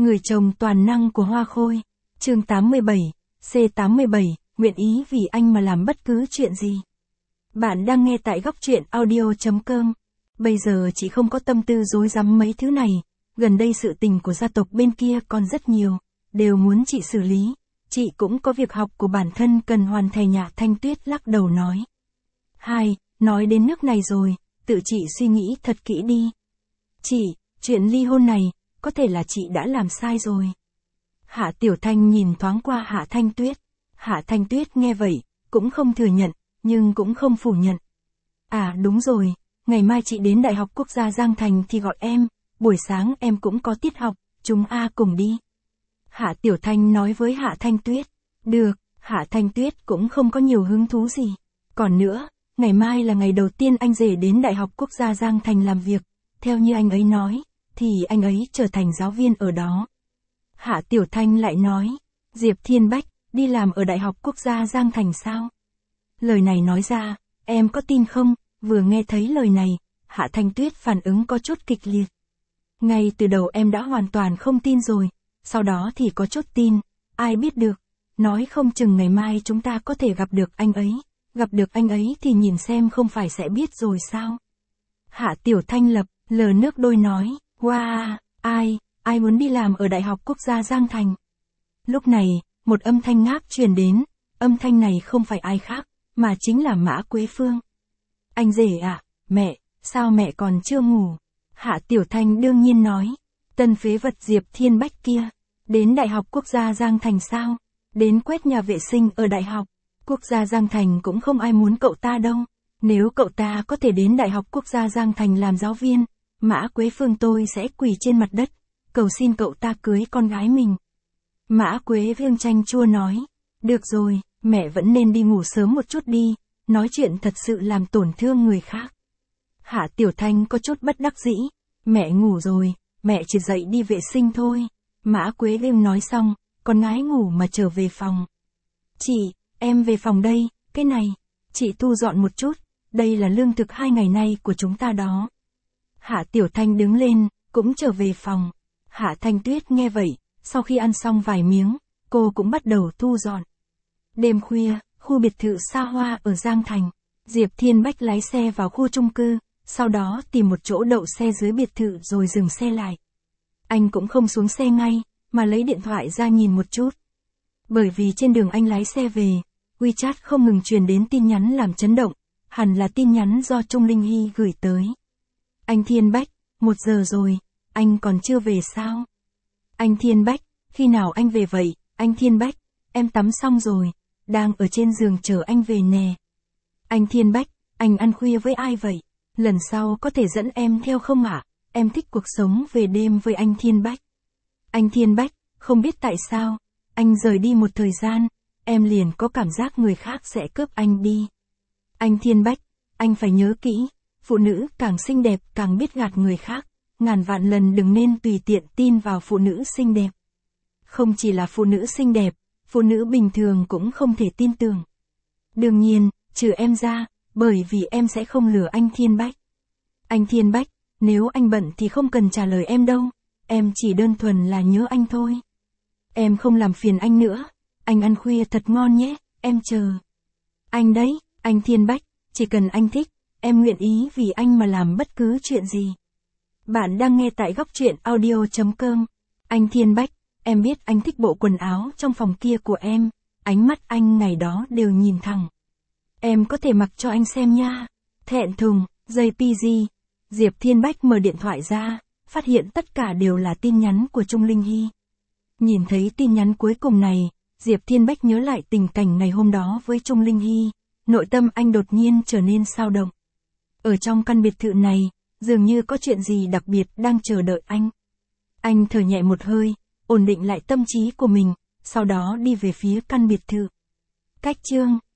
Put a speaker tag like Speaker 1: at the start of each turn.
Speaker 1: Người chồng toàn năng của Hoa Khôi. Chương 87, C87, nguyện ý vì anh mà làm bất cứ chuyện gì. Bạn đang nghe tại góc truyện audio.com. Bây giờ chị không có tâm tư rối rắm mấy thứ này, gần đây sự tình của gia tộc bên kia còn rất nhiều, đều muốn chị xử lý. Chị cũng có việc học của bản thân cần hoàn thành. Hạ Thanh Tuyết lắc đầu nói. Nói đến nước này rồi, tự chị suy nghĩ thật kỹ đi. Chị, chuyện ly hôn này, có thể là chị đã làm sai rồi. Hạ Tiểu Thanh nhìn thoáng qua Hạ Thanh Tuyết. Hạ Thanh Tuyết nghe vậy, cũng không thừa nhận, nhưng cũng không phủ nhận. À đúng rồi, ngày mai chị đến Đại học Quốc gia Giang Thành thì gọi em, buổi sáng em cũng có tiết học, chúng cùng đi. Hạ Tiểu Thanh nói với Hạ Thanh Tuyết. Được, Hạ Thanh Tuyết cũng không có nhiều hứng thú gì. Còn nữa, ngày mai là ngày đầu tiên anh rể đến Đại học Quốc gia Giang Thành làm việc, theo như anh ấy nói, thì anh ấy trở thành giáo viên ở đó. Hạ Tiểu Thanh lại nói, Diệp Thiên Bách, đi làm ở Đại học Quốc gia Giang Thành sao? Lời này nói ra, em có tin không? Vừa nghe thấy lời này, Hạ Thanh Tuyết phản ứng có chút kịch liệt. Ngay từ đầu em đã hoàn toàn không tin rồi, sau đó thì có chút tin, ai biết được, nói không chừng ngày mai chúng ta có thể gặp được anh ấy, gặp được anh ấy thì nhìn xem không phải sẽ biết rồi sao? Hạ Tiểu Thanh lập lờ nước đôi nói, wow, ai muốn đi làm ở Đại học Quốc gia Giang Thành? Lúc này, một âm thanh ngáp truyền đến, âm thanh này không phải ai khác, mà chính là Mã Quế Phương. Anh rể à, mẹ, sao mẹ còn chưa ngủ? Hạ Tiểu Thanh đương nhiên nói, tân phế vật Diệp Thiên Bách kia, đến Đại học Quốc gia Giang Thành sao? Đến quét nhà vệ sinh ở Đại học Quốc gia Giang Thành cũng không ai muốn cậu ta đâu. Nếu cậu ta có thể đến Đại học Quốc gia Giang Thành làm giáo viên, Mã Quế Phương tôi sẽ quỳ trên mặt đất, cầu xin cậu ta cưới con gái mình. Mã Quế Phương chanh chua nói, được rồi, mẹ vẫn nên đi ngủ sớm một chút đi, nói chuyện thật sự làm tổn thương người khác. Hạ Tiểu Thanh có chút bất đắc dĩ, mẹ ngủ rồi, mẹ chỉ dậy đi vệ sinh thôi. Mã Quế Phương nói xong, con gái ngủ mà trở về phòng. Chị, em về phòng đây, cái này, chị thu dọn một chút, đây là lương thực 2 ngày nay của chúng ta đó. Hạ Tiểu Thanh đứng lên, cũng trở về phòng. Hạ Thanh Tuyết nghe vậy, sau khi ăn xong vài miếng, cô cũng bắt đầu thu dọn. Đêm khuya, khu biệt thự xa hoa ở Giang Thành, Diệp Thiên Bách lái xe vào khu chung cư, sau đó tìm một chỗ đậu xe dưới biệt thự rồi dừng xe lại. Anh cũng không xuống xe ngay, mà lấy điện thoại ra nhìn một chút. Bởi vì trên đường anh lái xe về, WeChat không ngừng truyền đến tin nhắn làm chấn động, hẳn là tin nhắn do Trung Linh Hy gửi tới. Anh Thiên Bách, 1 giờ rồi, anh còn chưa về sao? Anh Thiên Bách, khi nào anh về vậy? Anh Thiên Bách, em tắm xong rồi, đang ở trên giường chờ anh về nè. Anh Thiên Bách, anh ăn khuya với ai vậy? Lần sau có thể dẫn em theo không ạ? Em thích cuộc sống về đêm với anh Thiên Bách. Anh Thiên Bách, không biết tại sao, anh rời đi một thời gian, em liền có cảm giác người khác sẽ cướp anh đi. Anh Thiên Bách, anh phải nhớ kỹ, phụ nữ càng xinh đẹp càng biết gạt người khác, ngàn vạn lần đừng nên tùy tiện tin vào phụ nữ xinh đẹp. Không chỉ là phụ nữ xinh đẹp, phụ nữ bình thường cũng không thể tin tưởng. Đương nhiên, trừ em ra, bởi vì em sẽ không lừa anh Thiên Bách. Anh Thiên Bách, nếu anh bận thì không cần trả lời em đâu, em chỉ đơn thuần là nhớ anh thôi. Em không làm phiền anh nữa, anh ăn khuya thật ngon nhé, em chờ. Anh đấy, anh Thiên Bách, chỉ cần anh thích, em nguyện ý vì anh mà làm bất cứ chuyện gì. Bạn đang nghe tại góc truyện audio.com. Anh Thiên Bách, em biết anh thích bộ quần áo trong phòng kia của em, ánh mắt anh ngày đó đều nhìn thẳng. Em có thể mặc cho anh xem nha. Thẹn thùng, JPG. Diệp Thiên Bách mở điện thoại ra, phát hiện tất cả đều là tin nhắn của Trung Linh Hy. Nhìn thấy tin nhắn cuối cùng này, Diệp Thiên Bách nhớ lại tình cảnh ngày hôm đó với Trung Linh Hy, nội tâm anh đột nhiên trở nên xao động. Ở trong căn biệt thự này, dường như có chuyện gì đặc biệt đang chờ đợi anh. Anh thở nhẹ một hơi, ổn định lại tâm trí của mình, sau đó đi về phía căn biệt thự. Cách chương